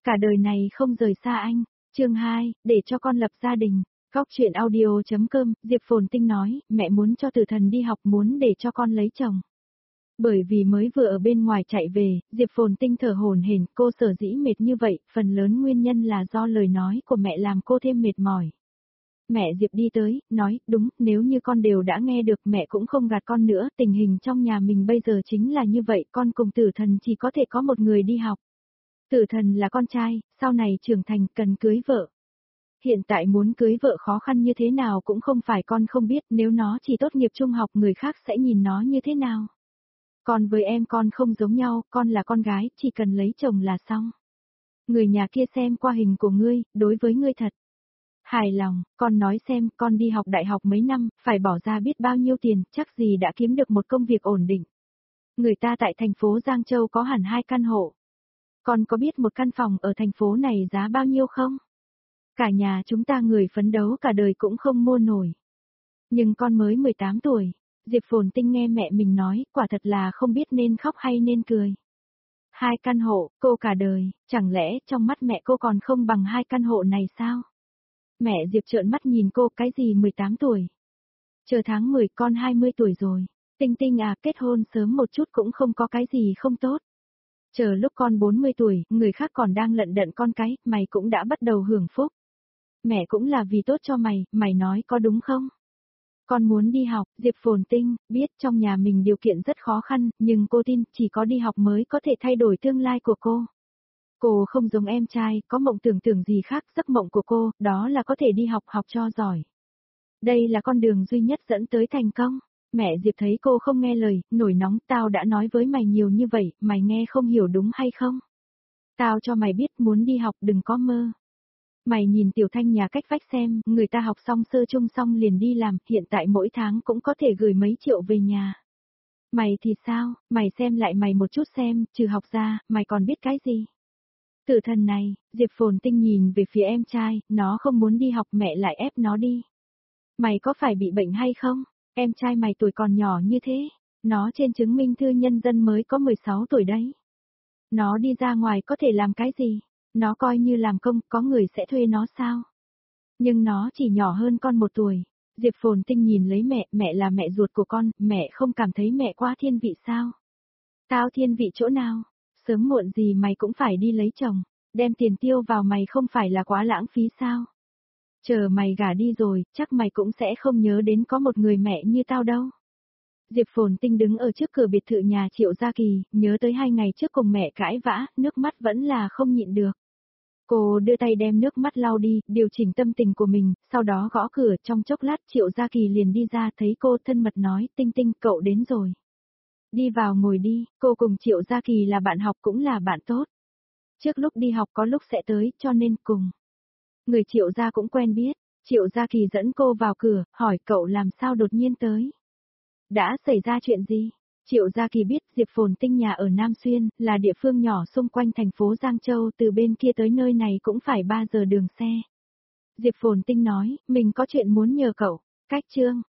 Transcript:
Cả đời này không rời xa anh. Chương 2, để cho con lập gia đình. Góc truyện audio.com, Diệp Phồn Tinh nói, mẹ muốn cho Tử Thần đi học, muốn để cho con lấy chồng. Bởi vì mới vừa ở bên ngoài chạy về, Diệp Phồn Tinh thở hổn hển, cô sở dĩ mệt như vậy, phần lớn nguyên nhân là do lời nói của mẹ làm cô thêm mệt mỏi. Mẹ Diệp đi tới, nói, đúng, nếu như con đều đã nghe được, mẹ cũng không gạt con nữa, tình hình trong nhà mình bây giờ chính là như vậy, con cùng Tử Thần chỉ có thể có một người đi học. Tử Thần là con trai, sau này trưởng thành cần cưới vợ. Hiện tại muốn cưới vợ khó khăn như thế nào cũng không phải con không biết, nếu nó chỉ tốt nghiệp trung học người khác sẽ nhìn nó như thế nào. Con với em con không giống nhau, con là con gái, chỉ cần lấy chồng là xong. Người nhà kia xem qua hình của ngươi, đối với ngươi thật hài lòng, con nói xem, con đi học đại học mấy năm, phải bỏ ra biết bao nhiêu tiền, chắc gì đã kiếm được một công việc ổn định. Người ta tại thành phố Giang Châu có hẳn 2 căn hộ. Con có biết một căn phòng ở thành phố này giá bao nhiêu không? Cả nhà chúng ta người phấn đấu cả đời cũng không mua nổi. Nhưng con mới 18 tuổi. Diệp Phồn Tinh nghe mẹ mình nói, quả thật là không biết nên khóc hay nên cười. 2 căn hộ, cô cả đời, chẳng lẽ trong mắt mẹ cô còn không bằng 2 căn hộ này sao? Mẹ Diệp trợn mắt nhìn cô, cái gì 18 tuổi? Chờ tháng 10 con 20 tuổi rồi. Tinh Tinh à, kết hôn sớm một chút cũng không có cái gì không tốt. Chờ lúc con 40 tuổi, người khác còn đang lận đận con cái, mày cũng đã bắt đầu hưởng phúc. Mẹ cũng là vì tốt cho mày, mày nói có đúng không? Con muốn đi học, Diệp Phồn Tinh, biết trong nhà mình điều kiện rất khó khăn, nhưng cô tin chỉ có đi học mới có thể thay đổi tương lai của cô. Cô không giống em trai, có mộng tưởng gì khác, giấc mộng của cô, đó là có thể đi học cho giỏi. Đây là con đường duy nhất dẫn tới thành công. Mẹ Diệp thấy cô không nghe lời, nổi nóng, tao đã nói với mày nhiều như vậy, mày nghe không hiểu đúng hay không? Tao cho mày biết muốn đi học đừng có mơ. Mày nhìn Tiểu Thanh nhà cách vách xem, người ta học xong sơ chung xong liền đi làm, hiện tại mỗi tháng cũng có thể gửi mấy triệu về nhà. Mày thì sao, mày xem lại mày một chút xem, trừ học ra, mày còn biết cái gì? Tử Thần này, Diệp Phồn Tinh nhìn về phía em trai, nó không muốn đi học mẹ lại ép nó đi. Mày có phải bị bệnh hay không? Em trai mày tuổi còn nhỏ như thế, nó trên chứng minh thư nhân dân mới có 16 tuổi đấy. Nó đi ra ngoài có thể làm cái gì? Nó coi như làm công, có người sẽ thuê nó sao? Nhưng nó chỉ nhỏ hơn con 1 tuổi. Diệp Phồn Tinh nhìn lấy mẹ là mẹ ruột của con, mẹ không cảm thấy mẹ quá thiên vị sao? Tao thiên vị chỗ nào? Sớm muộn gì mày cũng phải đi lấy chồng, đem tiền tiêu vào mày không phải là quá lãng phí sao? Chờ mày gả đi rồi, chắc mày cũng sẽ không nhớ đến có một người mẹ như tao đâu. Diệp Phồn Tinh đứng ở trước cửa biệt thự nhà Triệu Gia Kỳ, nhớ tới 2 ngày trước cùng mẹ cãi vã, nước mắt vẫn là không nhịn được. Cô đưa tay đem nước mắt lau đi, điều chỉnh tâm tình của mình, sau đó gõ cửa, trong chốc lát Triệu Gia Kỳ liền đi ra, thấy cô thân mật nói, Tinh Tinh, cậu đến rồi. Đi vào ngồi đi, cô cùng Triệu Gia Kỳ là bạn học cũng là bạn tốt. Trước lúc đi học có lúc sẽ tới, cho nên cùng. Người Triệu Gia cũng quen biết, Triệu Gia Kỳ dẫn cô vào cửa, hỏi cậu làm sao đột nhiên tới. Đã xảy ra chuyện gì? Triệu Gia Kỳ biết Diệp Phồn Tinh nhà ở Nam Xuyên, là địa phương nhỏ xung quanh thành phố Giang Châu, từ bên kia tới nơi này cũng phải 3 giờ đường xe. Diệp Phồn Tinh nói, mình có chuyện muốn nhờ cậu. Cách chương,